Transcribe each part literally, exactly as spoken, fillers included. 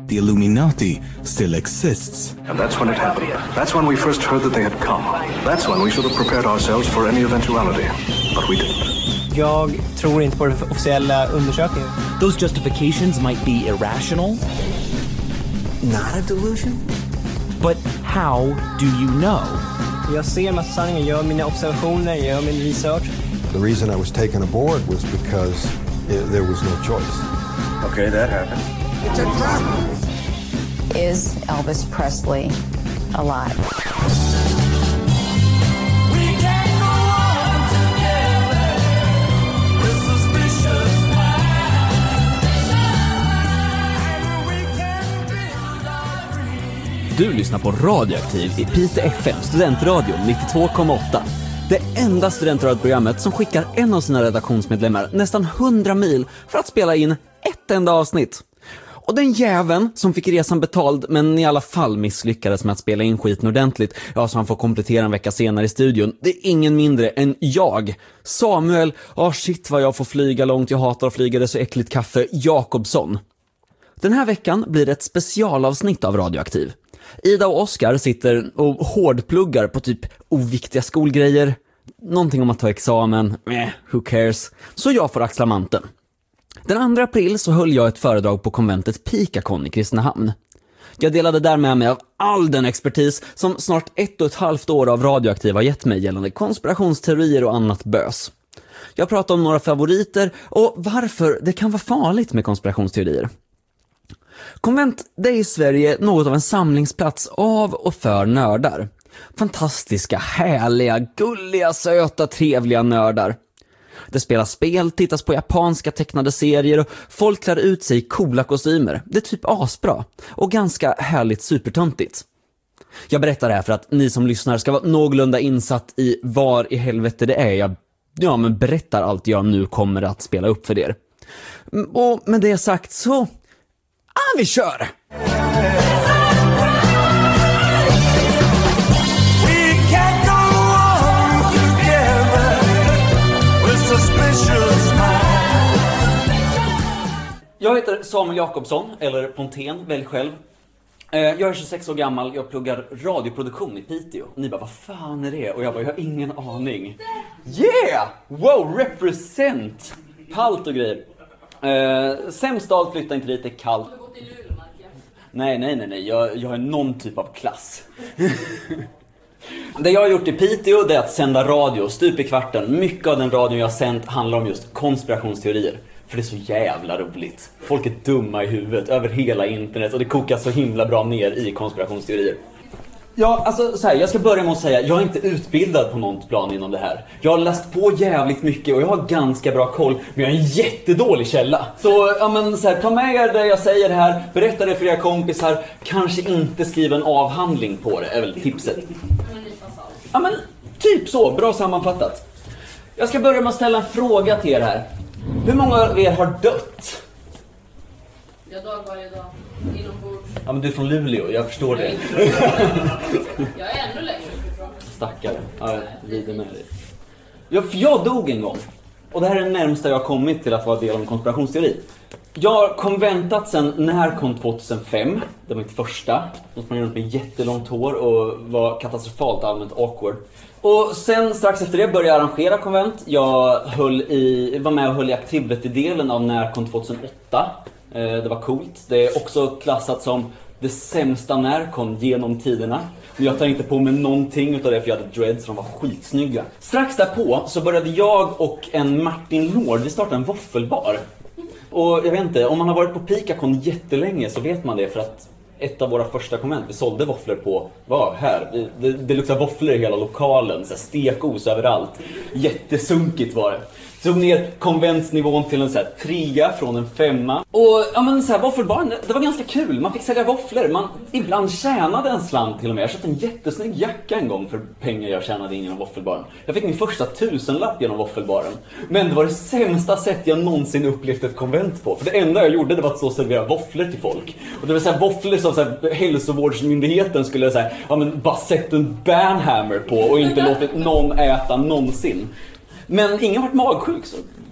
The Illuminati still exists. And that's when it happened. That's when we first heard that they had come. That's when we should have prepared ourselves for any eventuality. But we didn't. Jag tror inte på den officiella undersökningen. Those justifications might be irrational. Not a delusion. But how do you know? Jag ser massa sanningar, gör mina observationer, gör min research. The reason I was taken aboard was because it, there was no choice. Okay, that happened. It's a trap. Is Elvis Presley alive? Du lyssnar på Radioaktiv i Piteå F M, studentradion nittiotvå komma åtta. Det enda studentradioprogrammet som skickar en av sina redaktionsmedlemmar nästan hundra mil för att spela in ett enda avsnitt. Och den jäveln som fick resan betald men i alla fall misslyckades med att spela in skiten ordentligt, ja, så han får komplettera en vecka senare i studion, det är ingen mindre än jag, Samuel, åh oh shit vad jag får flyga långt, jag hatar att flyga, det är så äckligt kaffe, Jakobsson. Den här veckan blir det ett specialavsnitt av Radioaktiv. Ida och Oskar sitter och hårdpluggar på typ oviktiga skolgrejer. Någonting om att ta examen. Eh, who cares? Så jag får axla manteln. Den andra april så höll jag ett föredrag på konventet Pikakon i Kristinehamn. Jag delade där med mig av all den expertis som snart ett och ett halvt år av Radioaktiv har gett mig gällande konspirationsteorier och annat bös. Jag pratade om några favoriter och varför det kan vara farligt med konspirationsteorier. Konvent, det är i Sverige något av en samlingsplats av och för nördar. Fantastiska, härliga, gulliga, söta, trevliga nördar. Det spelas spel, tittas på japanska tecknade serier och folk klär ut sig i coola kostymer. Det är typ asbra och ganska härligt supertöntigt. Jag berättar det här för att ni som lyssnar ska vara någorlunda insatt i var i helvete det är jag ja, men berättar allt jag nu kommer att spela upp för er. Och med det sagt så... Ah, vi kör! Jag heter Samuel Jakobsson, eller Pontén, välj själv. Jag är tjugosex år gammal, jag pluggar radioproduktion i Piteå. Och ni bara, vad fan är det? Och jag bara, jag har ingen aning. Yeah! Wow, represent! Palt och grejer. Uh, Sämstad, flytta inte dit, det är kallt. Nej, nej, nej, nej. Jag, jag har någon typ av klass. Det jag har gjort i Piteå, det är att sända radio stup i kvarten. Mycket av den radion jag har sänt handlar om just konspirationsteorier. För det är så jävla roligt. Folk är dumma i huvudet över hela internet. Och det kokar så himla bra ner i konspirationsteorier. Ja, alltså så här, jag ska börja med att säga jag är inte utbildad på något plan inom det här. Jag har läst på jävligt mycket och jag har ganska bra koll, men jag är en jättedålig källa. Så, ja men så här, ta med er det jag säger här, berätta det för era kompisar, kanske inte skriva en avhandling på det, är väl tipset. Ja men, typ så, bra sammanfattat. Jag ska börja med att ställa en fråga till er här. Hur många av er har dött? Jag dör varje dag, inombords. Ja men du är från Luleå, jag förstår det. Jag är ännu längre ifrån. Stackare, ja, jag lider med dig. Ja, för jag dog en gång. Och det här är det närmsta jag har kommit till att vara del av en konspirationsteori. Jag har konventat sedan när kom tjugohundrafem. Det var mitt första. De sprang runt med jättelångt hår och var katastrofalt allmänt awkward. Och sen strax efter det började jag arrangera konvent. Jag höll i, var med och höll i activity-delen av Närkon tjugohundraåtta. Det var coolt. Det är också klassat som det sämsta Närkon genom tiderna. Men jag tar inte på mig någonting utav det för jag hade dreads så de var skitsnygga. Strax därpå så började jag och en Martin Lord, vi startade en våffelbar. Och jag vet inte, om man har varit på Pikakon jättelänge så vet man det för att ett av våra första konvent, vi sålde våfflor på, vad här, det, det luktar våfflor i hela lokalen, så här stekos överallt. Jättesunkigt var det. Tog ner konventsnivån till en så här trea från en femma. Och ja men så här, våffelbaren, det var ganska kul. Man fick sälja våfflor. Man ibland tjänade en slant till och med. Jag köpte en jättesnygg jacka en gång för pengar jag tjänade in genom våffelbaren. Jag fick min första tusenlapp genom våffelbaren. Men det var det sämsta sätt jag någonsin upplevt ett konvent på. För det enda jag gjorde det var att så servera våfflor till folk. Och det var så här våfflor som så här, hälsovårdsmyndigheten skulle säga, ja men bara sätt en banhammer på och inte låtit någon äta någonsin. Men ingen varit magsjuk så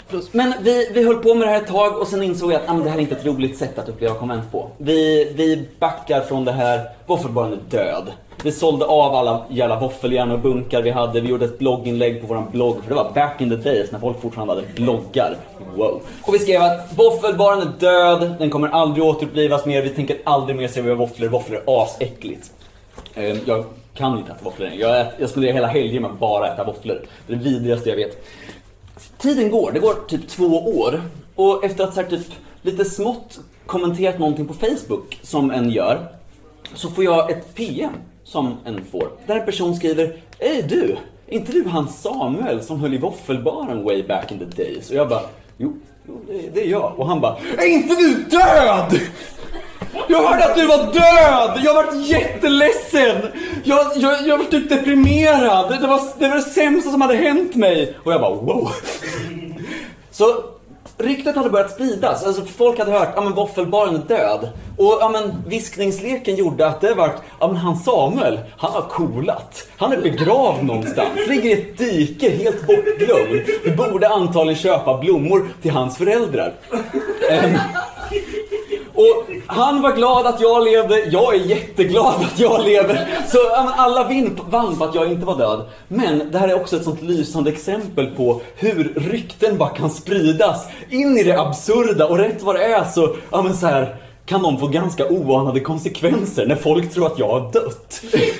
Men vi, vi höll på med det här ett tag och sen insåg jag att ah, men det här är inte ett roligt sätt att uppleva konvent på. Vi, vi backar från det här, våffelbaren är död. Vi sålde av alla jävla våffeljärn och bunkar vi hade. Vi gjorde ett blogginlägg på våran blogg, för det var back in the days när folk fortfarande hade bloggar. Wow. Och vi skrev att våffelbaren är död, den kommer aldrig återupplivas mer. Vi tänker aldrig mer servera våfflor, våfflor är asäckligt. um, Jag kan inte äta våfflor. Jag, ät, jag spenderar hela helgen med att bara äta våfflor. Det är det vidrigaste jag vet. Tiden går, det går typ två år. Och efter att så här, typ, lite smått kommenterat någonting på Facebook som en gör, så får jag ett P M som en får. Där en person skriver: Ej du, är inte du han Samuel som höll i våffelbaren way back in the days? Och jag bara, jo, jo det, det är jag. Och han bara, är inte du död? Jag hörde att du var död! Jag har varit jätteledsen! Jag, jag, jag var typ deprimerad! Det var, det var det sämsta som hade hänt mig! Och jag bara, wow! Så ryktet hade börjat spridas. Alltså folk hade hört, ja men våffelbaren är död. Och ja men viskningsleken gjorde att det var, ja men han Samuel, han har coolat. Han är begravd någonstans. Ligger i ett dike, helt bortglömd. Vi borde antagligen köpa blommor till hans föräldrar. Um, Och han var glad att jag levde, jag är jätteglad att jag lever. Så alla vin, vann på att jag inte var död. Men det här är också ett sånt lysande exempel på hur rykten bara kan spridas in i det absurda. Och rätt vad det är så, ja men så här, kan de få ganska oanade konsekvenser när folk tror att jag har dött.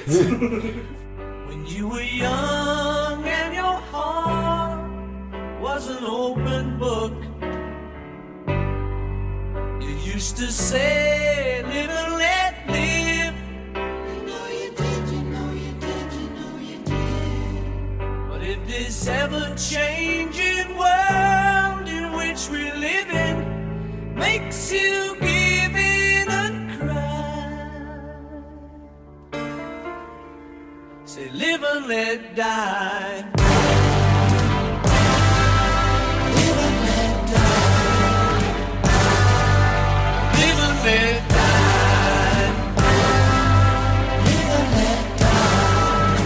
When you were young and your heart was an open book, you used to say, live and let live. You know you did, you know you did, you know you did. But if this ever-changing world in which we live in makes you give in and cry, say live and let die. Let die. Live and let die.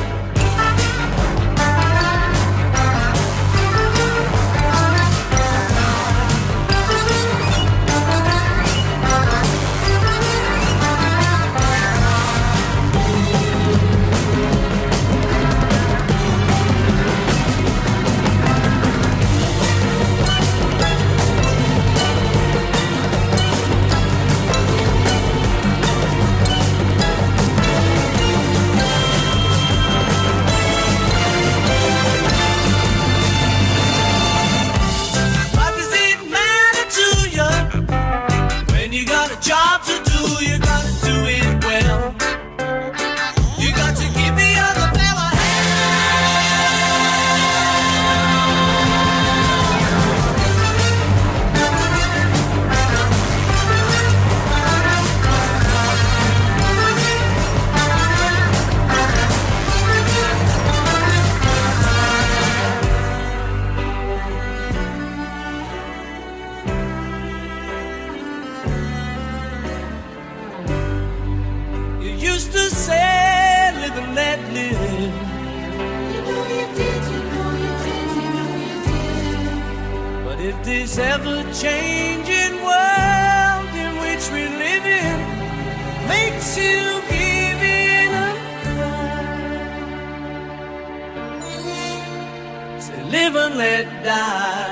Job to do, you gotta do it well. You got to give the other fella used to say, live and let live. You know you did, you know you did, you know you did. But if this ever-changing world in which we live in makes you give in and cry, say live and let die.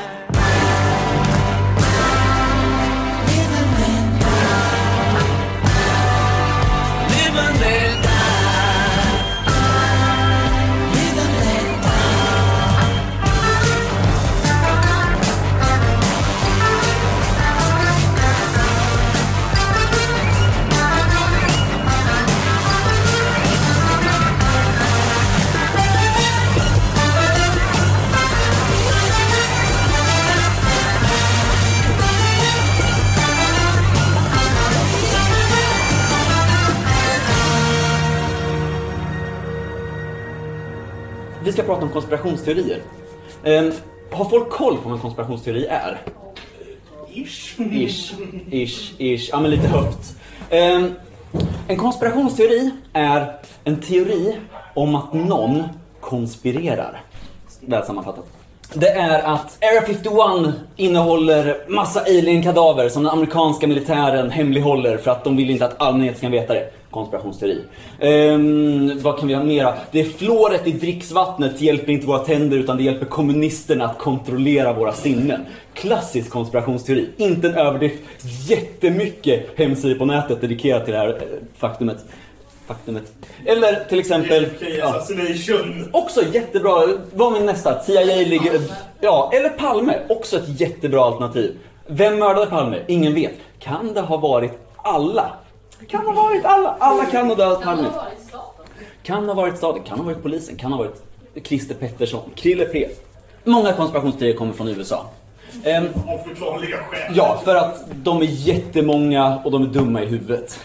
Vi ska prata om konspirationsteorier. Um, har folk koll på vad en konspirationsteori är? Ish. Ish. Ish. Ish. Ja, men lite högt. Um, en konspirationsteori är en teori om att någon konspirerar. Väl sammanfattat. det är att Area femtioett innehåller massa alien-kadaver som den amerikanska militären hemlighåller för att de vill inte att allmänheten ska veta det. Konspirationsteori. Um, vad kan vi ha mera? Det är fluoret i dricksvattnet hjälper inte våra tänder utan det hjälper kommunisterna att kontrollera våra sinnen. Klassisk konspirationsteori. Inte en överdrift. Jättemycket hemsidor på nätet dedikerat till det här faktumet. Faktumet. Eller till exempel ja, också jättebra. Vad min nästa? C I A ligger, ja, eller Palme. Också ett jättebra alternativ. Vem mördade Palme? Ingen vet. Kan det ha varit alla? Kan ha varit alla. Alla kan ha dödat Palme. Kan ha varit staten. Kan ha varit polisen. Kan ha varit Christer Pettersson. Krille P. Många konspirationsteorier kommer från U S A. Um, Av förklarliga skäl. Ja, för att de är jättemånga och de är dumma i huvudet.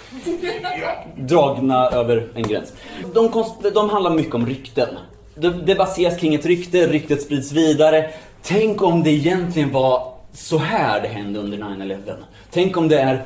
Dragna över en gräns. De, konst- de handlar mycket om rykten. Det, det baseras kring ett rykte, ryktet sprids vidare. Tänk om det egentligen var så här det hände under nine eleven. Tänk om det är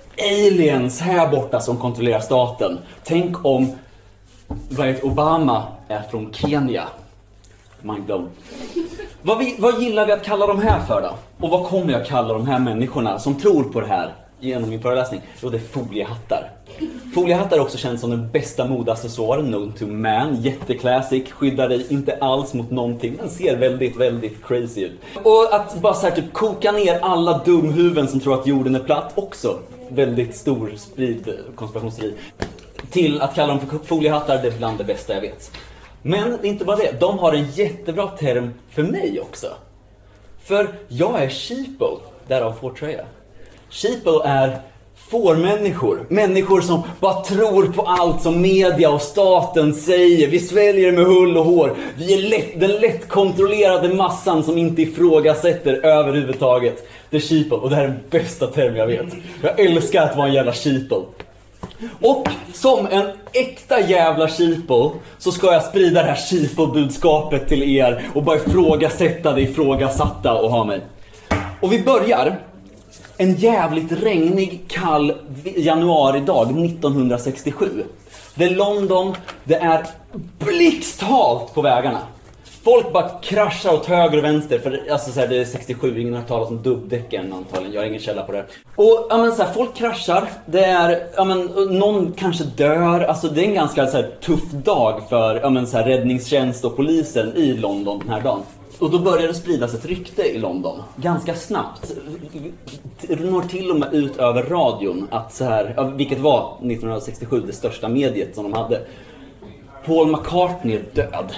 aliens här borta som kontrollerar staten. Tänk om Barack Obama är från Kenya. Mind blown. Vad, vi, vad gillar vi att kalla de här för då? Och vad kommer jag kalla de här människorna som tror på det här genom min föreläsning? Jo, det är foliehattar. Foliehattar är också känns som den bästa modaccessoaren known to man. Jätteklassik, skyddar dig inte alls mot någonting. Den ser väldigt, väldigt crazy ut. Och att bara så här, typ koka ner alla dumhuvuden som tror att jorden är platt också. Väldigt stor sprid konspirationsteori. Till att kalla dem för foliehattar, det är bland det bästa jag vet. Men det är inte bara det. De har en jättebra term för mig också. För jag är sheeple, därav fårtröja. Sheeple är fårmänniskor. Människor som bara tror på allt som media och staten säger. Vi sväljer med hull och hår. Vi är lätt, den lätt kontrollerade massan som inte ifrågasätter överhuvudtaget. Det är sheeple, och det här är den bästa term jag vet. Jag älskar att vara en jävla sheeple. Och som en äkta jävla sheeple så ska jag sprida det här sheeple-budskapet till er och bara ifrågasätta det ifrågasatta och ha mig. Och vi börjar en jävligt regnig, kall januaridag nittonhundrasextiosju. Det är London, det är blixthalt på vägarna. Folk bara kraschar åt höger och vänster. För alltså, så här, det är sextiosju, ingen har talat om dubbdäcken antagligen. Jag har ingen källa på det. Och ja, men, så här, folk kraschar. Det är, ja, men, någon kanske dör. Alltså, det är en ganska så här, tuff dag för ja, men, så här, räddningstjänst och polisen i London den här dagen. Och då börjar det spridas ett rykte i London. Ganska snabbt. Det når till och med ut över radion. Att så här, ja, vilket var nittonhundrasextiosju det största mediet som de hade. Paul McCartney är död.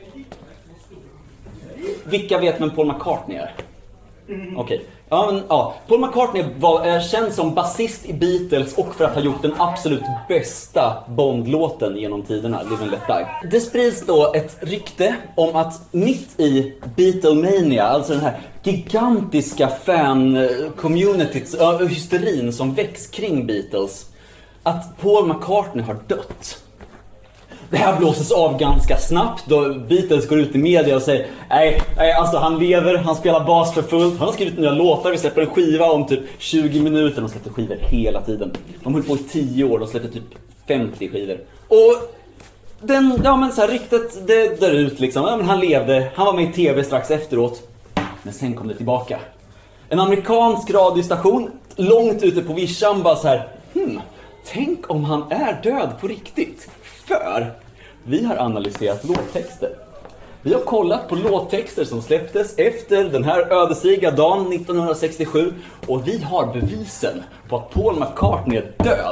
Vilka vet vem Paul McCartney är? Okej. Okay. Ja, men, ja. Paul McCartney var är känd som basist i Beatles och för att ha gjort den absolut bästa Bond-låten genom tiderna, Live and Let Die. Det sprids då ett rykte om att mitt i Beatlemania, alltså den här gigantiska fan-communityt, äh, hysterin som väcks kring Beatles, att Paul McCartney har dött. Det här blåses av ganska snabbt då Beatles går ut i media och säger nej, nej, alltså han lever, han spelar bas för fullt, han har skrivit nya låtar, vi släpper en skiva om typ tjugo minuter, de släpper skivor hela tiden. De höll på i tio år, de släpper typ femtio skivor. Och den, ja men så här, riktigt, det dör ut liksom, ja, men han levde, han var med i tv strax efteråt, men sen kom det tillbaka. En amerikansk radiostation, långt ute på vischan, bara så här, hmm, tänk om han är död på riktigt. För vi har analyserat låttexter. Vi har kollat på låttexter som släpptes efter den här ödesdigra dagen nittonhundrasextiosju. Och vi har bevisen på att Paul McCartney är död.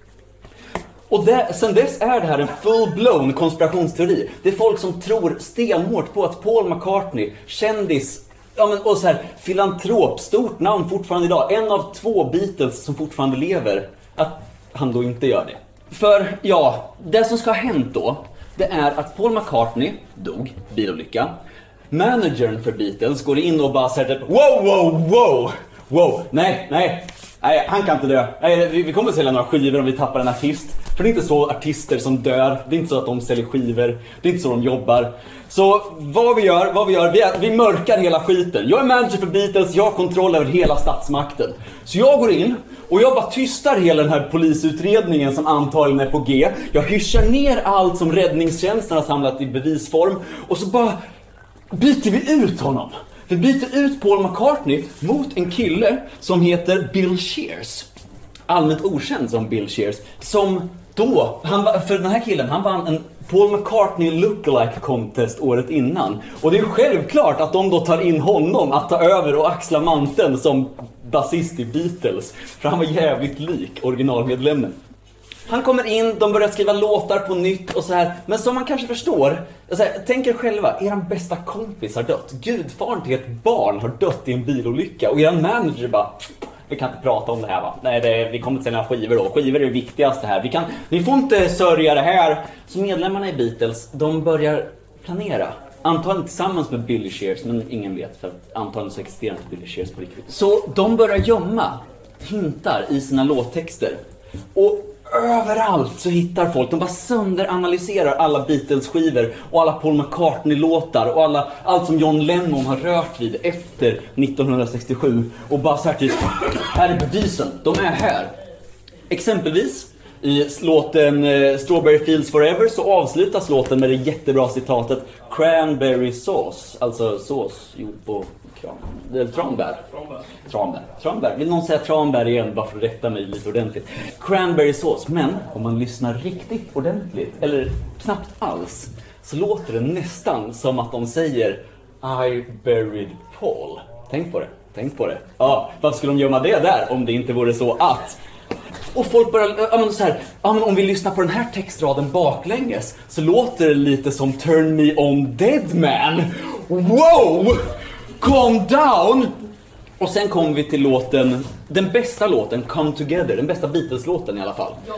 Och det, sen dess är det här en full-blown konspirationsteori. Det är folk som tror stenhårt på att Paul McCartney, kändis, ja, men, och så här, filantrop, stort namn fortfarande idag, en av två Beatles som fortfarande lever, att han då inte gör det. För ja, det som ska ha hänt då, det är att Paul McCartney dog, bilolycka. Managern för Beatles går in och bara säger wow, wow, wow, wow, nej, nej, nej, han kan inte dö. Nej, vi, vi kommer att sälja några skivor om vi tappar en artist. För det är inte så artister som dör, det är inte så att de säljer skivor, det är inte så de jobbar. Så vad vi gör, vad vi gör, vi, är, vi mörkar hela skiten. Jag är manager för Beatles, jag har kontroll över hela statsmakten. Så jag går in och jag bara tystar hela den här polisutredningen som antagligen är på G. Jag hyschar ner allt som räddningstjänsten har samlat i bevisform. Och så bara byter vi ut honom. Vi byter ut Paul McCartney mot en kille som heter Bill Shears. Allmänt okänd som Bill Shears. Som då, han, för den här killen, han vann en Paul McCartney lookalike contest året innan. Och det är självklart att de då tar in honom att ta över och axla manteln som basist i Beatles. För han var jävligt lik originalmedlemmen. Han kommer in, de börjar skriva låtar på nytt och så här. Men som man kanske förstår, så här, tänk er själva, eran bästa kompis har dött. Gudfaren till ett barn har dött i en bilolycka. Och eran manager bara, vi kan inte prata om det här va. Nej, det, vi kommer inte sälja skivor då. Skivor är det viktigaste här. Vi, kan, vi får inte sörja det här. Så medlemmarna i Beatles, de börjar planera. Antagligen tillsammans med Billy Shears, men ingen vet för att antagligen så existerar inte Billy Shears på riktigt. Så de börjar gömma hintar i sina låttexter. Och överallt så hittar folk, de bara sönderanalyserar alla Beatles-skivor och alla Paul McCartney-låtar och alla, allt som John Lennon har rört vid efter nittonhundrasextiosju och bara så här typ, här är bevisen, de är här. Exempelvis i låten Strawberry Fields Forever så avslutas låten med det jättebra citatet Cranberry sauce, alltså sås gjord på kran, eller tranbär. Tranbär. Tranbär. Vill någon säga tranbär igen bara för att rätta mig lite ordentligt. Cranberry sauce, men om man lyssnar riktigt ordentligt, eller knappt alls, så låter det nästan som att de säger I buried Paul. Tänk på det, tänk på det. Ja, varför skulle de gömma det där om det inte vore så att... Och folk börjar, ja men så här, ja men om vi lyssnar på den här textraden baklänges så låter det lite som Turn Me On Dead Man. Wow! Calm down! Och sen kommer vi till låten, den bästa låten, Come Together, den bästa Beatles-låten i alla fall. Ja.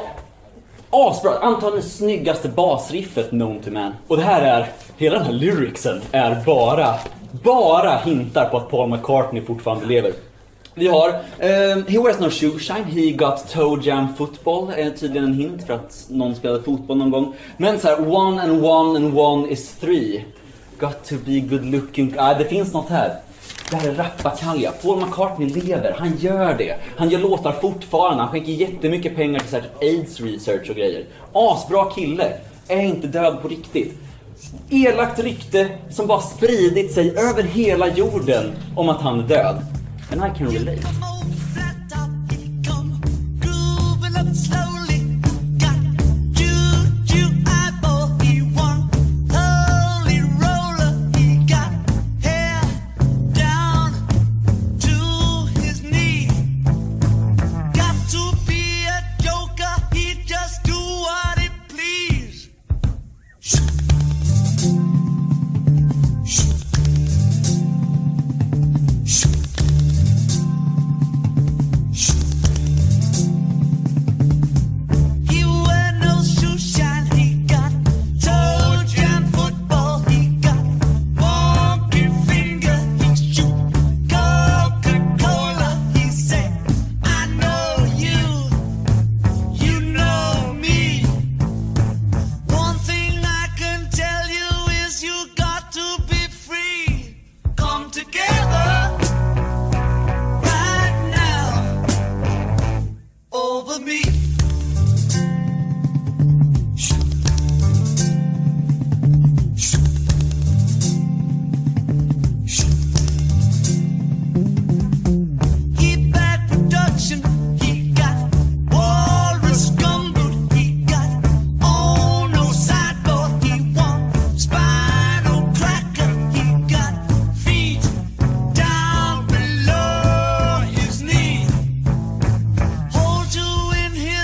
Asbra, antagligen snyggaste basriffet known to man. Och det här är, hela den här lyricsen är bara, bara hintar på att Paul McCartney fortfarande lever. Vi har um, He wears no shoe shine, he got toe jam football. Är tydligen en hint för att någon spelade fotboll någon gång. Men så här, one and one and one is three. Got to be good looking. Ah, det finns något här. Det här är rappakalja. Paul McCartney lever, han gör det. Han gör låtar fortfarande, han skänker jättemycket pengar till så här AIDS research och grejer. Asbra kille, är inte död på riktigt. Elakt rykte som bara spridit sig över hela jorden om att han är död. And I can relate. Hold you in his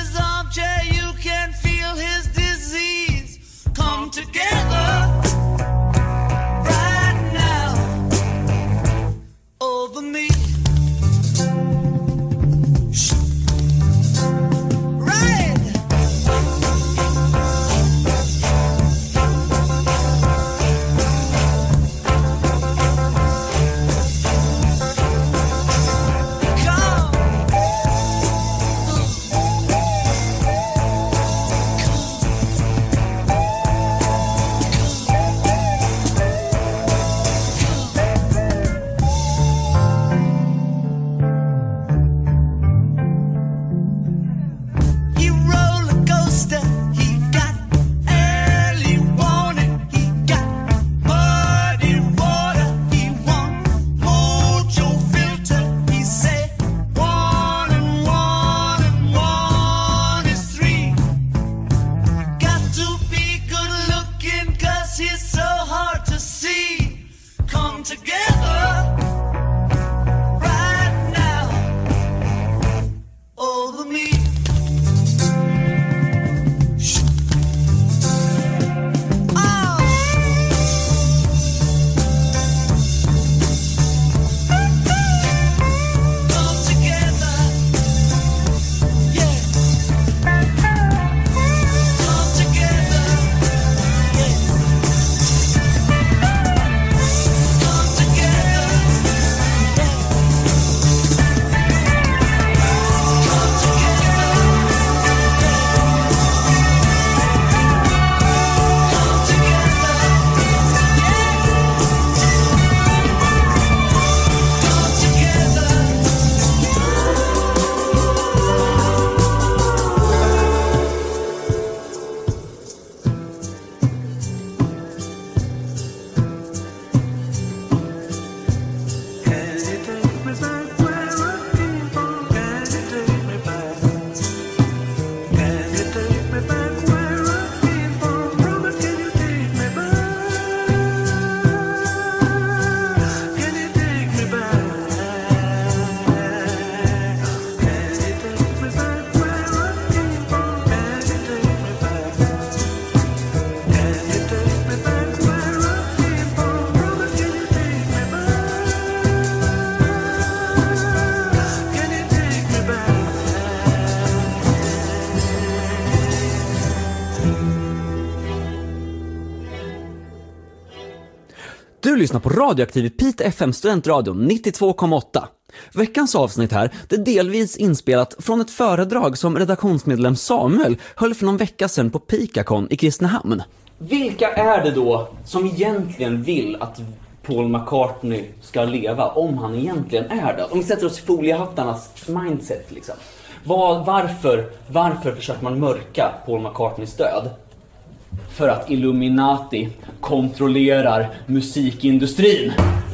Du lyssnar på Radioaktiv i Piteå F M Studentradion nittiotvå komma åtta. Veckans avsnitt här, det är delvis inspelat från ett föredrag som redaktionsmedlem Samuel höll för någon vecka sedan på Pikakon i Kristinehamn. Vilka är det då som egentligen vill att Paul McCartney ska leva, om han egentligen är det? Om vi sätter oss i foliehattarnas mindset liksom. Var, varför, varför försöker man mörka Paul McCartneys död? För att Illuminati kontrollerar musikindustrin.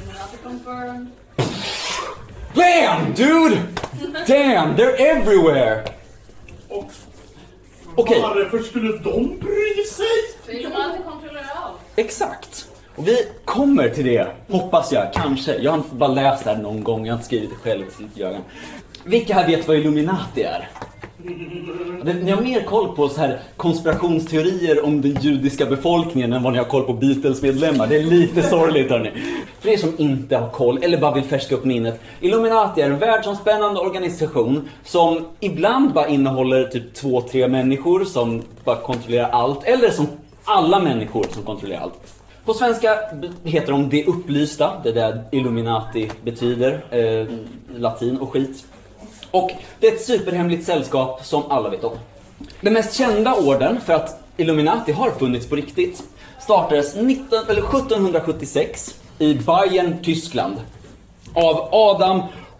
Bam, dude! Damn, they're everywhere! Och Okej. varför skulle de bry sig? Illuminati kontrollerar allt. Exakt. Och vi kommer till det, hoppas jag, kanske. Jag har inte bara läst det här någon gång, jag har inte skrivit det själv. Jörgen. Vilka här vet vad Illuminati är? Ni har mer koll på så här konspirationsteorier om den judiska befolkningen än vad ni har koll på Beatles-medlemmar. Det är lite sorgligt, hörni. För er som inte har koll eller bara vill färska upp minnet. Illuminati är en världsomspännande organisation som ibland bara innehåller typ två, tre människor som bara kontrollerar allt. Eller som alla människor som kontrollerar allt. På svenska heter de det upplysta, det där Illuminati betyder, eh, latin och skit. Och det är ett superhemligt sällskap som alla vet om. Den mest kända orden för att Illuminati har funnits på riktigt startades nitton, eller sjuttonhundrasjuttiosex i Bayern, Tyskland. Av Adam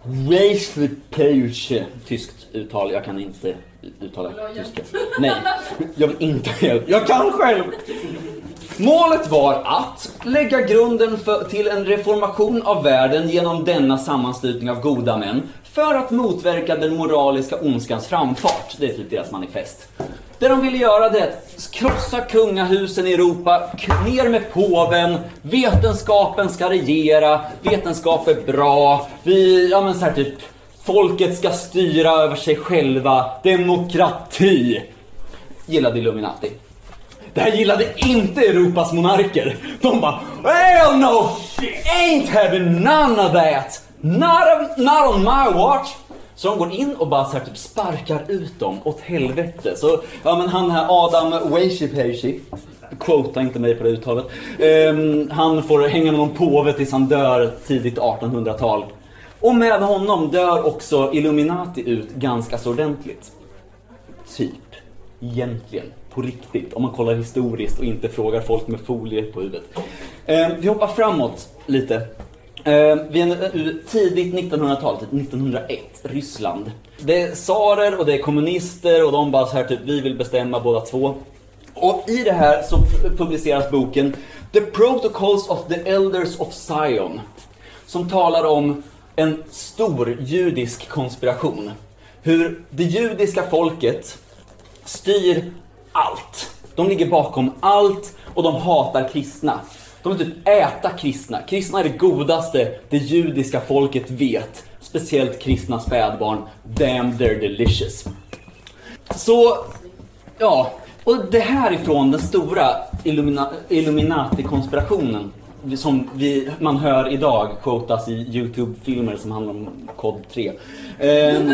Weishaupt, tyskt uttal, jag kan inte uttala tyska. Nej, jag vill inte hjälp. Jag kan själv! Målet var att lägga grunden för, till en reformation av världen genom denna sammanslutning av goda män för att motverka den moraliska ondskans framfart. Det är typ deras manifest. Det de ville göra det är att krossa kungahusen i Europa, ner med påven, vetenskapen ska regera, vetenskap är bra, vi, ja men så här typ, folket ska styra över sig själva, demokrati. Gillade Illuminati. Det här gillade inte Europas monarker. De bara, hell no, ain't having none of that. Not, of, not on my watch. Så de går in och bara så här typ sparkar ut dem åt helvete. Så ja, men han här Adam Weishaupt, quota inte mig på det uttalet. Um, han får hänga någon påve tills han dör tidigt artonhundratal. Och med honom dör också Illuminati ut ganska så ordentligt. Typ, egentligen. På riktigt, om man kollar historiskt och inte frågar folk med folie på huvudet. Eh, vi hoppar framåt lite. Eh, vi är tidigt nittonhundratal, nittonhundraett, Ryssland. Det är tsarer och det är kommunister och de bara så här typ, vi vill bestämma båda två. Och i det här så publiceras boken The Protocols of the Elders of Zion, som talar om en stor judisk konspiration. Hur det judiska folket styr allt. De ligger bakom allt och de hatar kristna. De vill typ äta kristna. Kristna är det godaste det judiska folket vet. Speciellt kristna spädbarn. Damn, they're delicious. Så, ja. Och det här ifrån den stora Illumina- Illuminati-konspirationen som vi, man hör idag quotas i YouTube-filmer som handlar om kod tre. Ehm,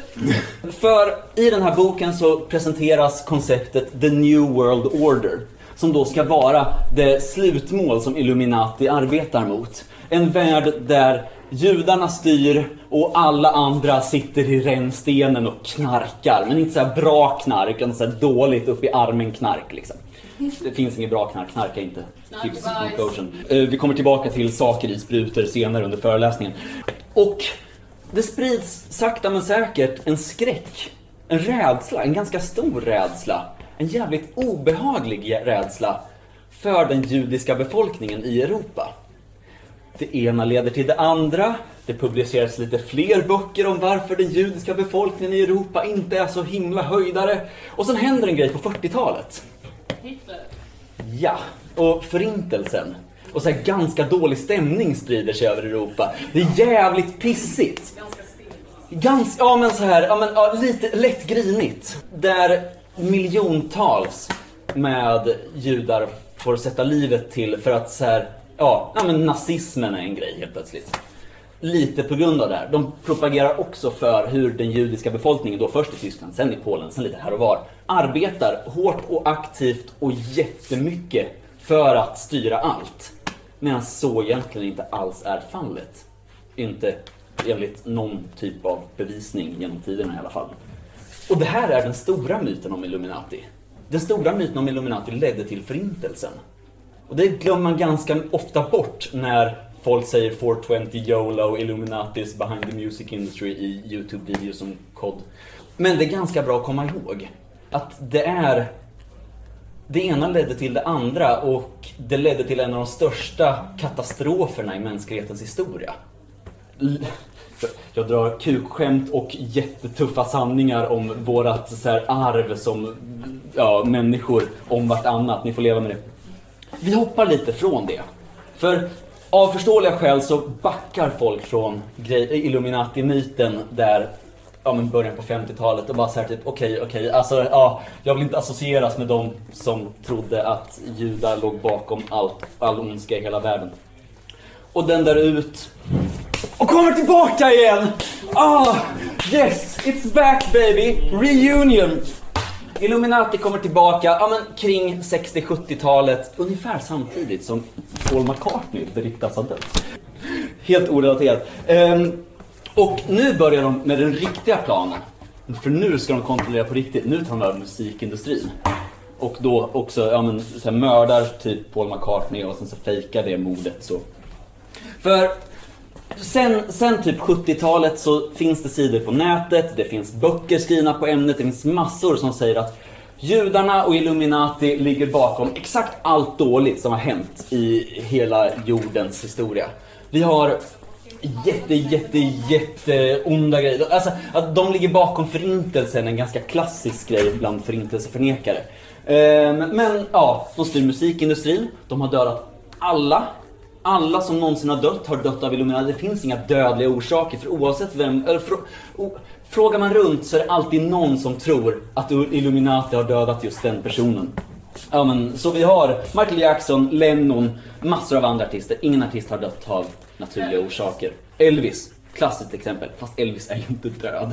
för i den här boken så presenteras konceptet The New World Order, som då ska vara det slutmål som Illuminati arbetar mot. En värld där judarna styr och alla andra sitter i rännstenen och knarkar. Men inte så här bra knark, utan så här dåligt upp i armen knark liksom. Det finns inget bra knark, knarka inte. Tips från coachen. Vi kommer tillbaka till saker i sprutor senare under föreläsningen. Och det sprids sakta men säkert en skräck. En rädsla, en ganska stor rädsla. En jävligt obehaglig rädsla för den judiska befolkningen i Europa. Det ena leder till det andra. Det publiceras lite fler böcker om varför den judiska befolkningen i Europa inte är så himla höjdare. Och sen händer en grej på fyrtiotalet. Hitler. Ja, och förintelsen. Och så här ganska dålig stämning sprider sig över Europa. Det är jävligt pissigt. Ganska stiligt. Ganska, ja men så här, ja men ja, lite lätt grinigt. Där miljontals med judar får sätta livet till för att så här, ja, ja men nazismen är en grej helt plötsligt. Lite på grund av det här. De propagerar också för hur den judiska befolkningen, då först i Tyskland, sen i Polen, sen lite här och var, arbetar hårt och aktivt och jättemycket för att styra allt. Medan så egentligen inte alls är fallet. Inte enligt någon typ av bevisning genom tiden i alla fall. Och det här är den stora myten om Illuminati. Den stora myten om Illuminati ledde till förintelsen. Och det glömmer man ganska ofta bort när folk säger four twenty YOLO, Illuminatis behind the music industry i YouTube-videos som kod. Men det är ganska bra att komma ihåg att det är... Det ena ledde till det andra och det ledde till en av de största katastroferna i mänsklighetens historia. Jag drar kukskämt och jättetuffa sanningar om vårat så här arv som ja, människor om vartannat. Ni får leva med det. Vi hoppar lite från det. För av förståeliga skäl så backar folk från Illuminati-myten där ja, men början på femtiotalet och bara så här typ okej, okay, okej, okay, alltså ja, jag vill inte associeras med de som trodde att judar låg bakom allt, all ondska i hela världen. Och den där ut och kommer tillbaka igen! Ah, yes, it's back baby, reunion! Illuminati kommer tillbaka ja, men kring sextio-sjuttiotalet, ungefär samtidigt som Paul McCartney beriktas ha dött. Helt orelaterat. Um, och nu börjar de med den riktiga planen. För nu ska de kontrollera på riktigt. Nu tar de över musikindustrin. Och då också ja, men, så här, mördar typ Paul McCartney och sen så fejkar det mordet så. För sen, sen typ sjuttiotalet så finns det sidor på nätet. Det finns böcker skrivna på ämnet. Det finns massor som säger att judarna och Illuminati ligger bakom exakt allt dåligt som har hänt i hela jordens historia. Vi har jätte, jätte, jätte onda grejer. Alltså att de ligger bakom förintelsen, en ganska klassisk grej bland förintelseförnekare. Men ja, de styr musikindustrin. De har dödat alla. Alla som någonsin har dött har dött av Illuminati. Det finns inga dödliga orsaker för oavsett vem eller frå, o, frågar man runt så är det alltid någon som tror att Illuminati har dödat just den personen. Ja, men, så vi har Michael Jackson, Lennon, massor av andra artister. Ingen artist har dött av naturliga orsaker. Elvis, klassiskt exempel. Fast Elvis är ju inte död.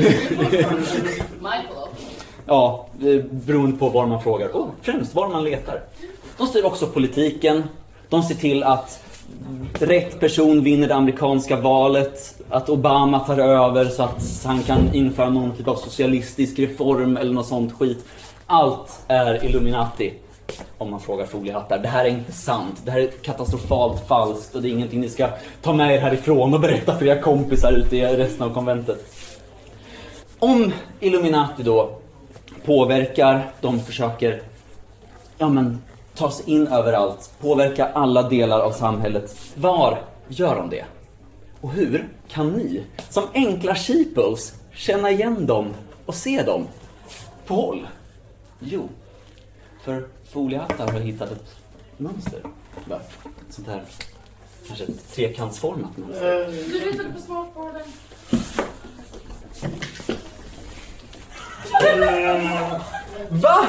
Ja, beroende på var man frågar. Oh, främst var man letar. De styr också politiken. De ser till att rätt person vinner det amerikanska valet. Att Obama tar över så att han kan införa någon typ av socialistisk reform eller något sånt skit. Allt är Illuminati. Om man frågar foliehattar. Det här är inte sant. Det här är katastrofalt falskt. Och det är ingenting ni ska ta med er härifrån och berätta för era kompisar ute i resten av konventet. Om Illuminati då påverkar, de försöker ja men, ta sig in överallt, påverka alla delar av samhället. Var gör de det? Och hur kan ni som enkla sheeples känna igen dem och se dem på håll? Jo, för foliehattar har hittat ett mönster. Ett sånt här, kanske ett trekantsformat mönster. Du hittade på smartboarden. Va?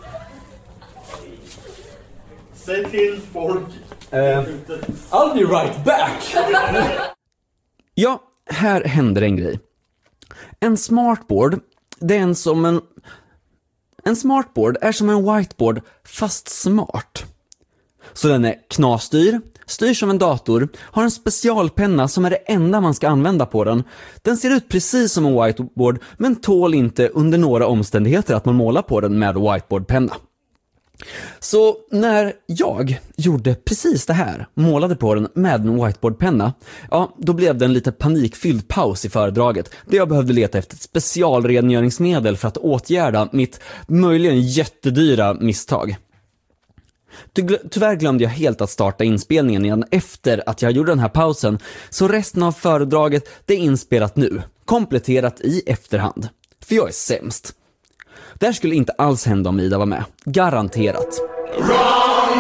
Säg till folk. Uh, I'll be right back. Ja, här händer en grej. En smartboard, det är en som en... En smartboard är som en whiteboard fast smart. Så den är knasstyr, styr som en dator, har en specialpenna som är det enda man ska använda på den. Den ser ut precis som en whiteboard men tål inte under några omständigheter att man målar på den med whiteboardpenna. Så när jag gjorde precis det här, målade på den med en whiteboardpenna, ja, då blev det en lite panikfylld paus i föredraget där jag behövde leta efter ett specialrengöringsmedel för att åtgärda mitt möjligen jättedyra misstag. Tyvärr glömde jag helt att starta inspelningen igen efter att jag gjorde den här pausen, så resten av föredraget det är inspelat nu, kompletterat i efterhand. För jag är sämst. Det här skulle inte alls hända om Ida var med. Garanterat. Wrong!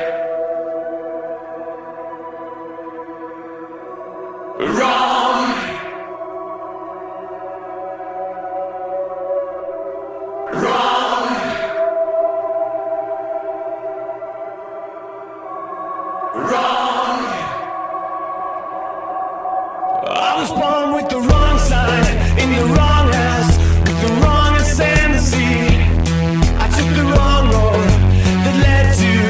Wrong! Wrong! Wrong! I was born with the wrong sign in your wrong house, with the wrong and the sea. I took the wrong road that led to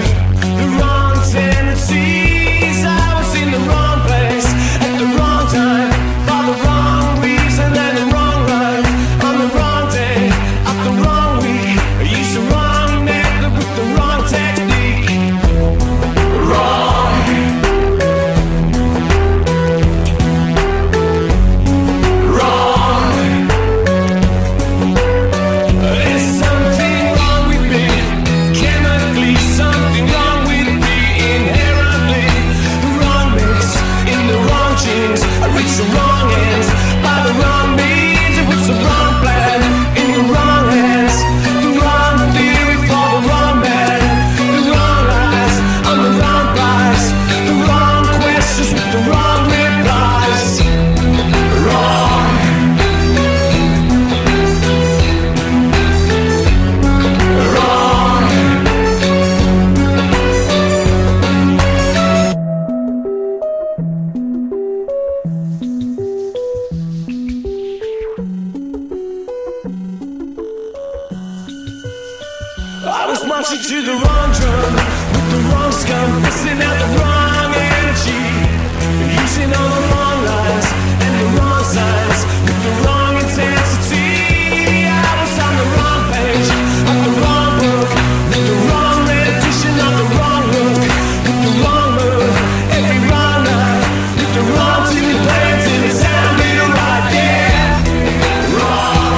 I was marching to the wrong drum with the wrong scum, missing out the wrong energy, using all the wrong lies and the wrong signs with the wrong intensity. I was on the wrong page of the wrong book with the wrong rendition of the wrong look with the wrong move every wrong night with the wrong two plans and it sounded right. Yeah, wrong.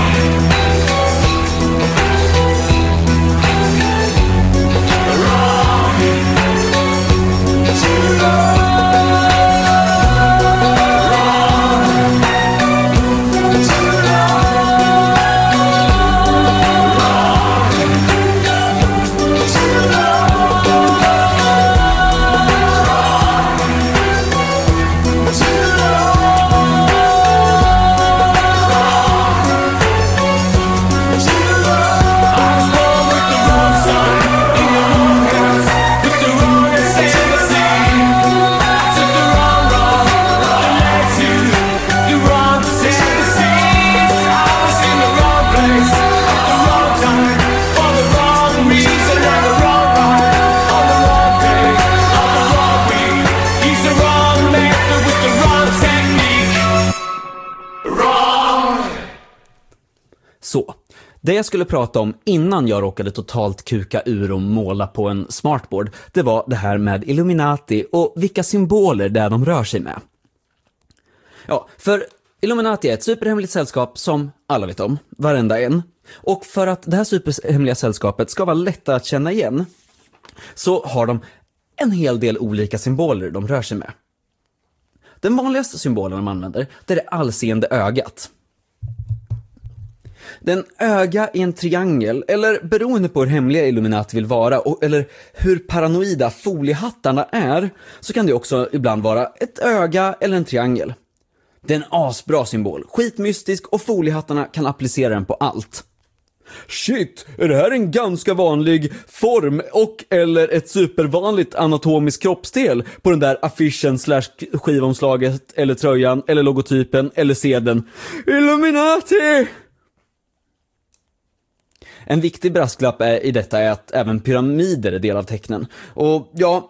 Så, det jag skulle prata om innan jag råkade totalt kuka ur och måla på en smartboard, det var det här med Illuminati och vilka symboler där de rör sig med. Ja, för Illuminati är ett superhemligt sällskap som alla vet om, varenda en. Och för att det här superhemliga sällskapet ska vara lättare att känna igen så har de en hel del olika symboler de rör sig med. Den vanligaste symbolen de använder, det är det allseende ögat. Den öga i en triangel, eller beroende på hur hemliga Illuminati vill vara och, eller hur paranoida foliehattarna är, så kan det också ibland vara ett öga eller en triangel. Det är en asbra symbol, skitmystisk och foliehattarna kan applicera den på allt. Shit, är det här en ganska vanlig form och eller ett supervanligt anatomiskt kroppsdel på den där affischen slash skivomslaget eller tröjan eller logotypen eller sedeln? Illuminati! En viktig brasklapp är, i detta är att även pyramider är del av tecknen. Och ja,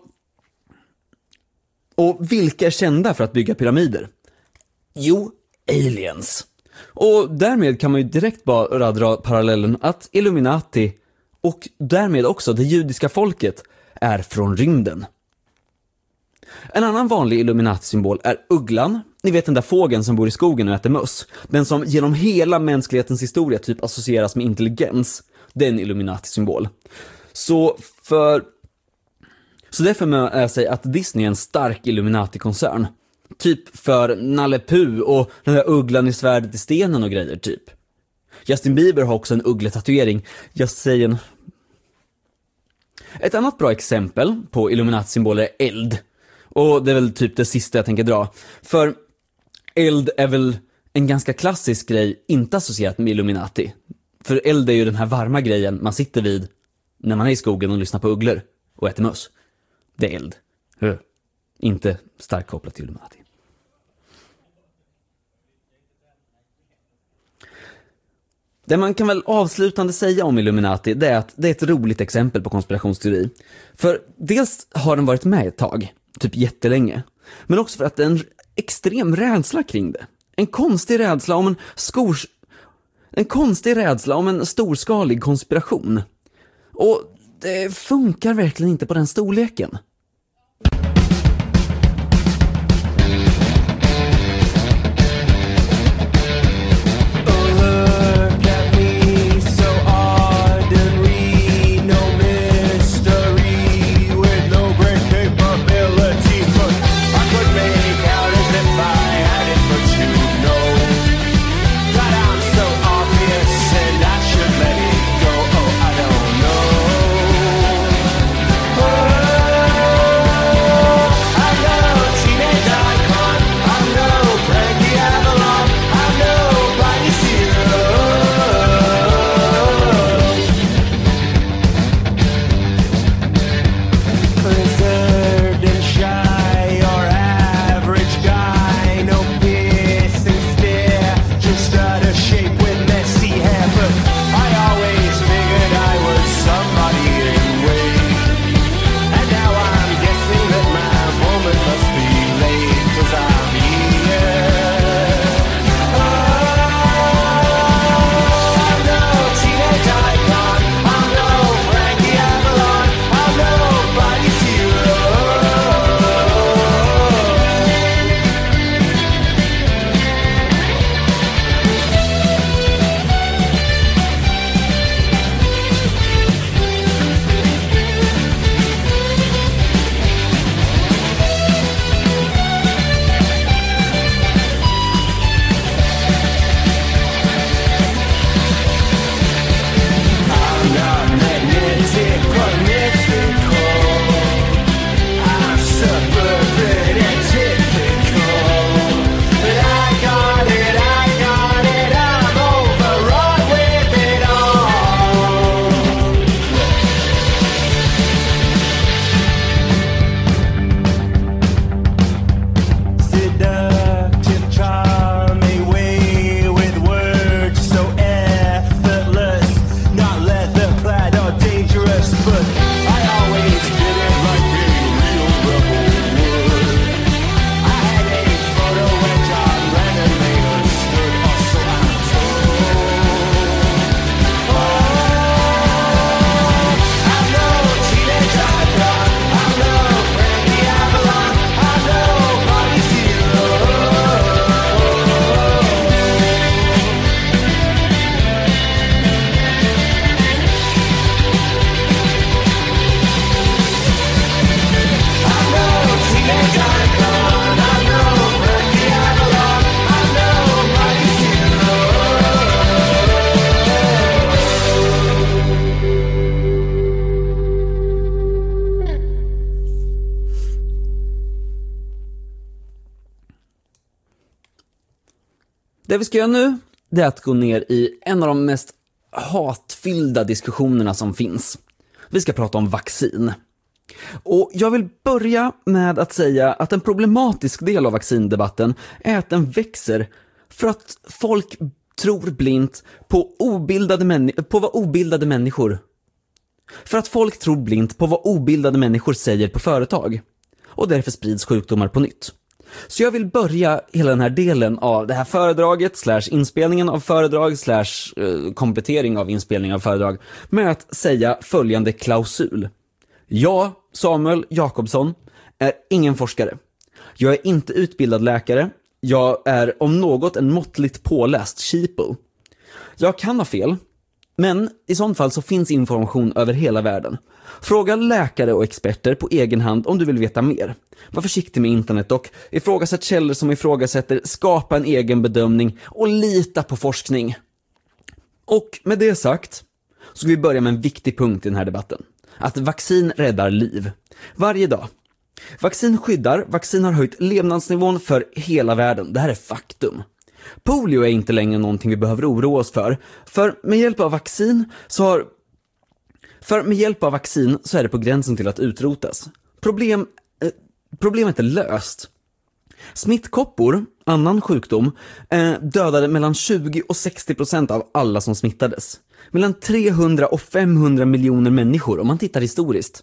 och vilka är kända för att bygga pyramider? Jo, aliens. Och därmed kan man ju direkt bara dra parallellen att Illuminati och därmed också det judiska folket är från rymden. En annan vanlig Illuminati-symbol är ugglan. Ni vet den där fågeln som bor i skogen och äter möss. Den som genom hela mänsklighetens historia typ associeras med intelligens. Det är en Illuminati-symbol. Så för... Så därför med jag säga att Disney är en stark Illuminati-koncern. Typ för Nalle Puh och den där ugglan i svärdet i stenen och grejer typ. Justin Bieber har också en uggletatuering. Jag säger en... Ett annat bra exempel på Illuminati-symboler är eld. Och det är väl typ det sista jag tänker dra. För eld är väl en ganska klassisk grej inte associerat med Illuminati. För eld är ju den här varma grejen man sitter vid när man är i skogen och lyssnar på ugglor och äter möss. Det är eld. Mm. Inte starkt kopplat till Illuminati. Det man kan väl avslutande säga om Illuminati, det är att det är ett roligt exempel på konspirationsteori. För dels har den varit med ett tag, typ jättelänge. Men också för att det är en extrem rädsla kring det. En konstig rädsla om en skors... En konstig rädsla om en storskalig konspiration. Och det funkar verkligen inte på den storleken. Oh, Det vi ska göra nu, det är att gå ner i en av de mest hatfyllda diskussionerna som finns. Vi ska prata om vaccin. Och jag vill börja med att säga att en problematisk del av vaccindebatten är att den växer för att folk tror blint på, obildade männi- på vad obildade människor. För att folk tror blint på vad obildade människor säger på företag. Och därför sprids sjukdomar på nytt. Så jag vill börja hela den här delen av det här föredraget slash inspelningen av föredrag slash eh, komplettering av inspelning av föredrag med att säga följande klausul. Jag, Samuel Jakobsson, är ingen forskare. Jag är inte utbildad läkare. Jag är om något en måttligt påläst sheeple. Jag kan ha fel, men i sånt fall så finns information över hela världen. Fråga läkare och experter på egen hand om du vill veta mer. Var försiktig med internet och ifrågasätt källor som ifrågasätter, skapa en egen bedömning och lita på forskning. Och med det sagt så ska vi börja med en viktig punkt i den här debatten. Att vaccin räddar liv. Varje dag. Vaccin skyddar, vaccin har höjt levnadsnivån för hela världen. Det här är faktum. Polio är inte längre någonting vi behöver oroa oss för. För med hjälp av vaccin så har För med hjälp av vaccin så är det på gränsen till att utrotas. Problem, eh, problemet är löst. Smittkoppor, annan sjukdom, eh, dödade mellan tjugo och sextio procent av alla som smittades. Mellan trehundra och femhundra miljoner människor om man tittar historiskt.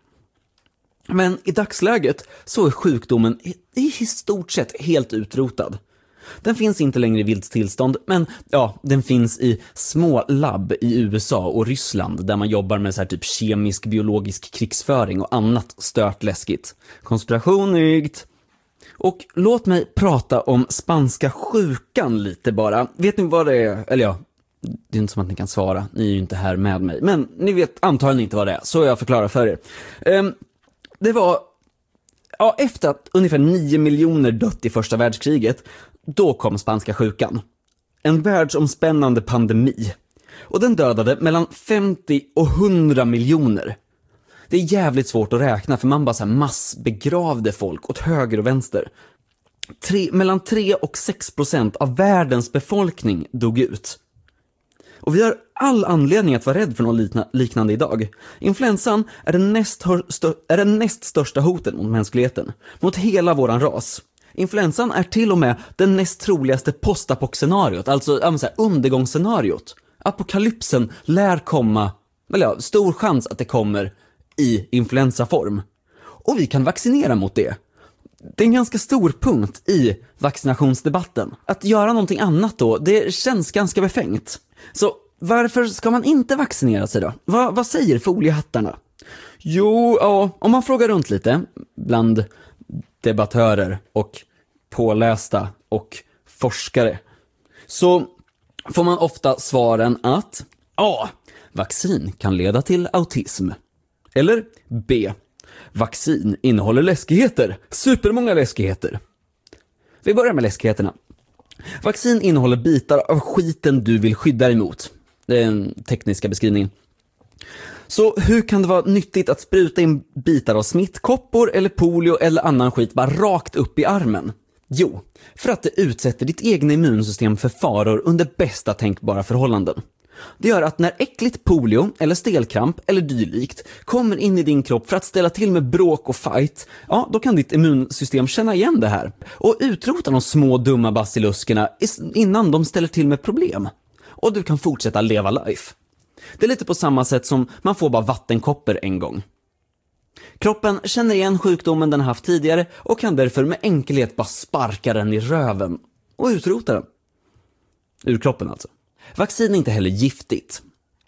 Men i dagsläget så är sjukdomen i, i stort sett helt utrotad. Den finns inte längre i vildstillstånd, men ja, den finns i små labb i U S A och Ryssland där man jobbar med så här typ kemisk, biologisk krigsföring och annat stört läskigt. Konspirationigt. Och låt mig prata om spanska sjukan lite bara. Vet ni vad det är? Eller ja, det är inte som att ni kan svara. Ni är ju inte här med mig. Men ni vet antagligen inte vad det är, så jag förklarar för er. Um, det var... Ja, efter att ungefär nio miljoner dött i första världskriget, då kom spanska sjukan. En världsomspännande pandemi. Och den dödade mellan femtio och hundra miljoner. Det är jävligt svårt att räkna för man bara så här massbegravde folk åt höger och vänster. Tre, mellan tre och sex procent av världens befolkning dog ut. Och vi har all anledning att vara rädd för något likna, liknande idag. Influensan är den näst, stö, är den näst största hoten mot mänskligheten. Mot hela våran ras. Influensan är till och med den näst troligaste postapox-scenariot. Alltså så här, undergångsscenariot. Apokalypsen lär komma, eller ja, stor chans att det kommer i influensaform. Och vi kan vaccinera mot det. Det är en ganska stor punkt i vaccinationsdebatten. Att göra någonting annat då, det känns ganska befängt. Så varför ska man inte vaccinera sig då? Va, vad säger foliehattarna? Jo, ja, om man frågar runt lite bland debattörer och pålästa och forskare så får man ofta svaren att A. Vaccin kan leda till autism. Eller B. Vaccin innehåller läskigheter. Supermånga läskigheter. Vi börjar med läskigheterna. Vaccin innehåller bitar av skiten du vill skydda emot. Det är den tekniska beskrivningen. Så hur kan det vara nyttigt att spruta in bitar av smittkoppor eller polio eller annan skit bara rakt upp i armen? Jo, för att det utsätter ditt egna immunsystem för faror under bästa tänkbara förhållanden. Det gör att när äckligt polio eller stelkramp eller dylikt kommer in i din kropp för att ställa till med bråk och fight, ja, då kan ditt immunsystem känna igen det här och utrota de små dumma basiluskerna innan de ställer till med problem. Och du kan fortsätta leva life. Det är lite på samma sätt som man får bara vattenkoppor en gång. Kroppen känner igen sjukdomen den haft tidigare och kan därför med enkelhet bara sparka den i röven och utrota den. Ur kroppen alltså. Vaccin är inte heller giftigt.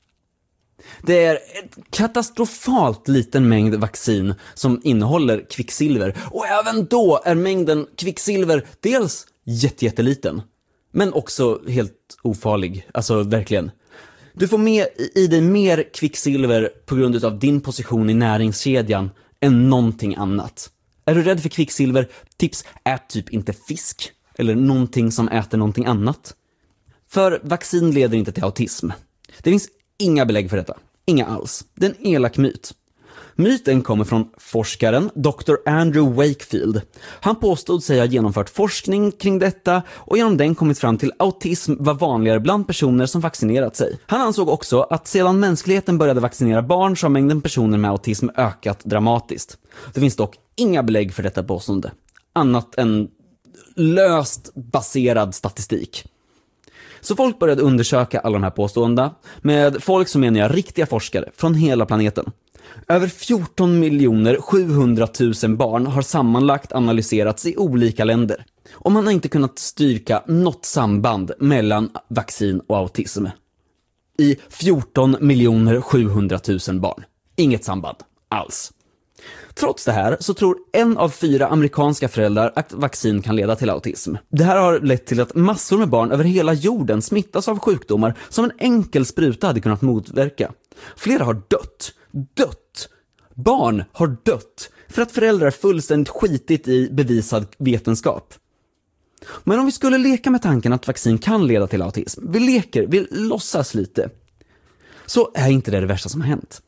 Det är ett katastrofalt liten mängd vaccin som innehåller kvicksilver. Och även då är mängden kvicksilver dels jätteliten, men också helt ofarlig. Alltså verkligen. Du får med i dig mer kvicksilver på grund av din position i näringskedjan än någonting annat. Är du rädd för kvicksilver? Tips, ät typ inte fisk. Eller någonting som äter någonting annat. För vaccin leder inte till autism. Det finns inga belägg för detta. Inga alls. Det är en elak myt. Myten kommer från forskaren doktor Andrew Wakefield. Han påstod sig ha genomfört forskning kring detta och genom den kommit fram till autism var vanligare bland personer som vaccinerat sig. Han ansåg också att sedan mänskligheten började vaccinera barn så har mängden personer med autism ökat dramatiskt. Det finns dock inga belägg för detta påstående. Annat än löst baserad statistik. Så folk började undersöka alla de här påståendena med folk som menar jag riktiga forskare från hela planeten. Över fjorton miljoner sjuhundratusen barn har sammanlagt analyserats i olika länder. Och man har inte kunnat styrka något samband mellan vaccin och autism. I fjorton miljoner sjuhundratusen barn. Inget samband alls. Trots det här så tror en av fyra amerikanska föräldrar att vaccin kan leda till autism. Det här har lett till att massor med barn över hela jorden smittas av sjukdomar som en enkel spruta hade kunnat motverka. Flera har dött. Dött. Barn har dött för att föräldrar fullständigt skitit i bevisad vetenskap. Men om vi skulle leka med tanken att vaccin kan leda till autism, vi leker, vi låtsas lite, så är inte det det värsta som har hänt.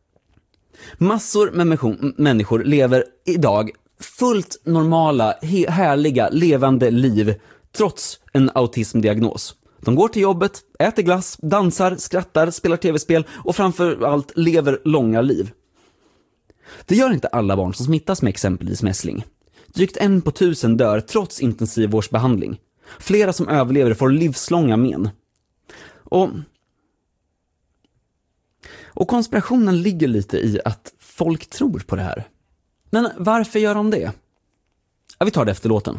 Massor med människor lever idag fullt normala, he- härliga, levande liv trots en autismdiagnos. De går till jobbet, äter glass, dansar, skrattar, spelar tv-spel och framförallt lever långa liv. Det gör inte alla barn som smittas med exempelvis mässling. Drygt en på tusen dör trots intensivvårdsbehandling. Flera som överlever får livslånga men. Och, och konspirationen ligger lite i att folk tror på det här. Men varför gör de det? Ja, vi tar det efter låten.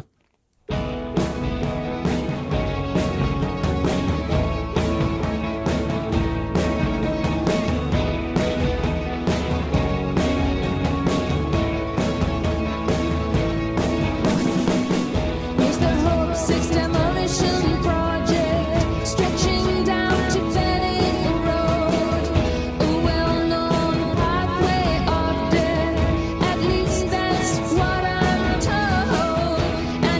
At least that's what I'm told.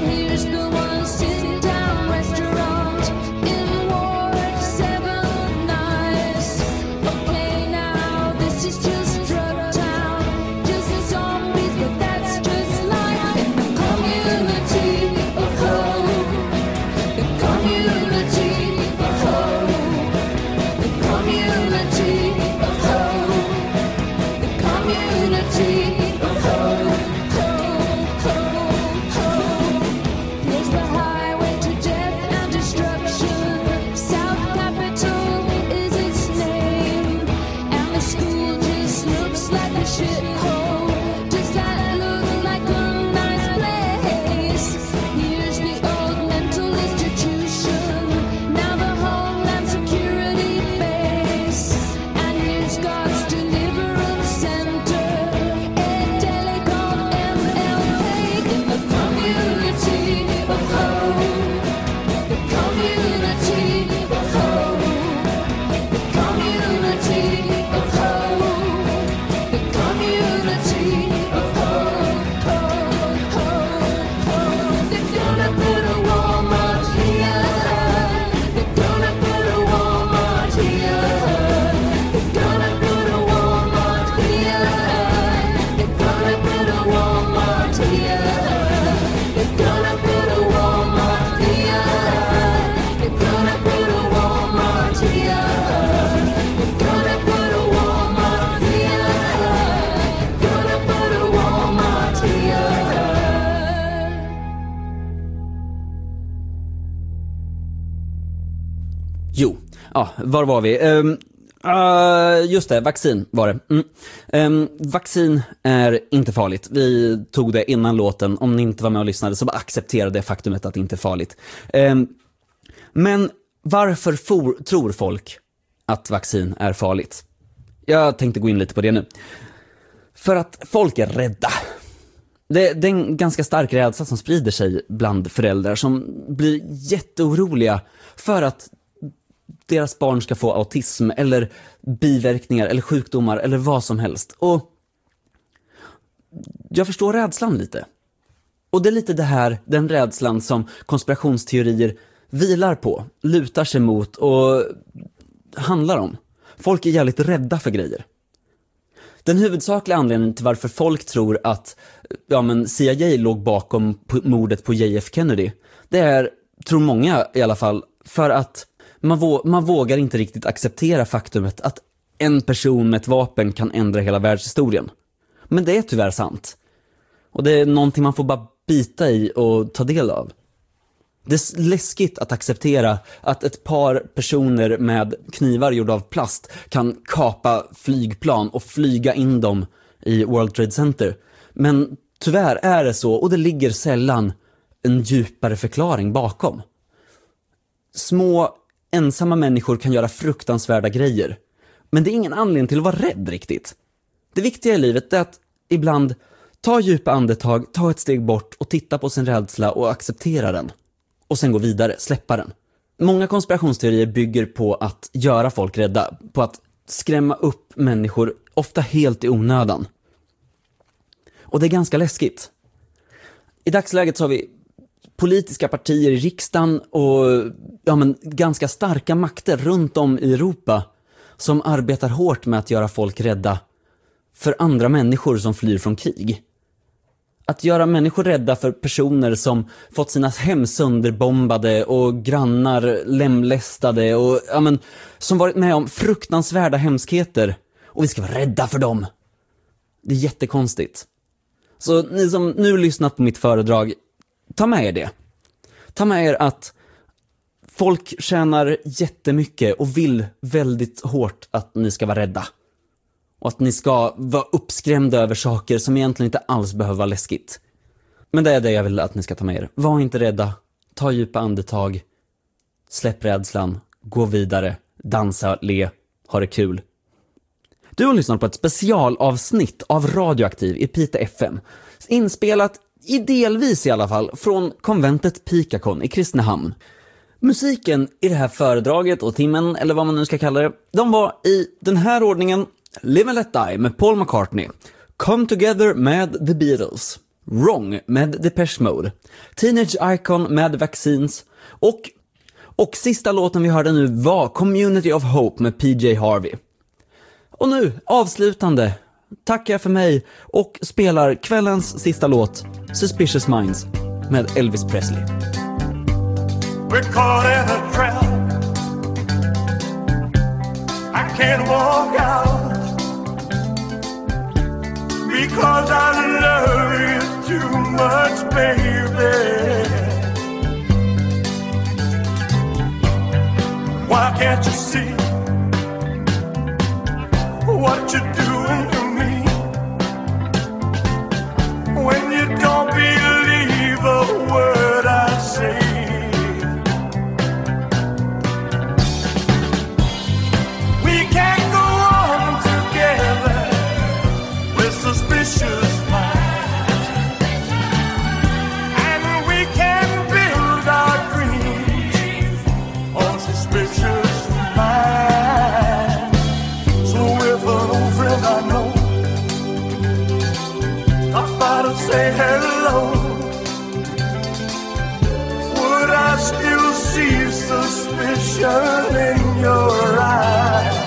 ja, var var vi? Um, uh, just det, vaccin var det. Mm. Um, vaccin är inte farligt. Vi tog det innan låten. Om ni inte var med och lyssnade så bara acceptera det faktumet att det inte är farligt. Um, men varför for, tror folk att vaccin är farligt? Jag tänkte gå in lite på det nu. För att folk är rädda. Det, det är en ganska stark rädsla som sprider sig bland föräldrar som blir jätteoroliga för att deras barn ska få autism eller biverkningar eller sjukdomar eller vad som helst. Och jag förstår rädslan lite. Och det är lite det här, den rädslan som konspirationsteorier vilar på, lutar sig mot och handlar om. Folk är jävligt rädda för grejer. Den huvudsakliga anledningen till varför folk tror att ja, men C I A låg bakom mordet på J F Kennedy, det är, tror många i alla fall, för att man, vå- man vågar inte riktigt acceptera faktumet att en person med ett vapen kan ändra hela världshistorien. Men det är tyvärr sant. Och det är någonting man får bara bita i och ta del av. Det är läskigt att acceptera att ett par personer med knivar gjorda av plast kan kapa flygplan och flyga in dem i World Trade Center. Men tyvärr är det så, och det ligger sällan en djupare förklaring bakom. Små, ensamma människor kan göra fruktansvärda grejer. Men det är ingen anledning till att vara rädd riktigt. Det viktiga i livet är att ibland ta djupa andetag, ta ett steg bort och titta på sin rädsla och acceptera den. Och sen gå vidare, släppa den. Många konspirationsteorier bygger på att göra folk rädda, på att skrämma upp människor, ofta helt i onödan. Och det är ganska läskigt. I dagsläget så har vi politiska partier i riksdagen och ja, men, ganska starka makter runt om i Europa som arbetar hårt med att göra folk rädda för andra människor som flyr från krig. Att göra människor rädda för personer som fått sina hem sönderbombade och grannar lemlästade och ja, men, som varit med om fruktansvärda hemskheter, och vi ska vara rädda för dem. Det är jättekonstigt. Så ni som nu lyssnat på mitt föredrag, ta med er det. Ta med er att folk tjänar jättemycket och vill väldigt hårt att ni ska vara rädda. Och att ni ska vara uppskrämda över saker som egentligen inte alls behöver vara läskigt. Men det är det jag vill att ni ska ta med er. Var inte rädda. Ta djupa andetag. Släpp rädslan. Gå vidare. Dansa, le. Ha det kul. Du har lyssnat på ett specialavsnitt av Radioaktiv i Piteå F M. Inspelat i delvis i alla fall från konventet Pikakon i Kristinehamn. Musiken i det här föredraget och timmen, eller vad man nu ska kalla det, de var i den här ordningen: Live and Let Die med Paul McCartney, Come Together med The Beatles, Wrong med Depeche Mode, Teenage Icon med Vaccines och, och sista låten vi hörde nu var Community of Hope med P J Harvey. Och nu, avslutande, tackar jag för mig och spelar kvällens sista låt, Suspicious Minds med Elvis Presley. We're caught in a trap. I can't walk out because I love you too much, baby. Why can't you see what you're doing to me when you don't believe a word I say? Suspicious minds, and we can build our dreams on suspicious minds. So if an old friend I know stops by to say hello, would I still see suspicion in your eyes?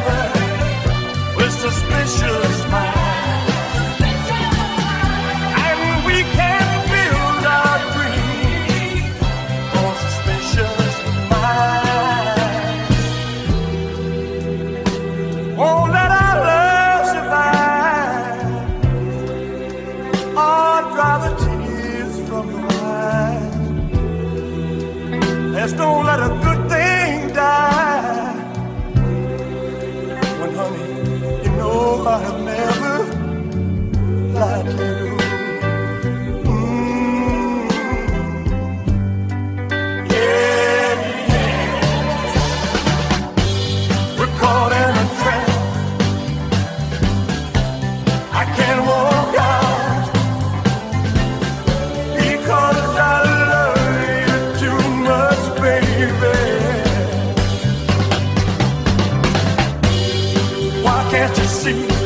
Suspicious minds, and Just don't let a good thing die. When honey, you know I have never lied to you. Mm. Yeah, yeah. We're caught in a trap. I can't walk out because I love you too much, baby. Why can't you see?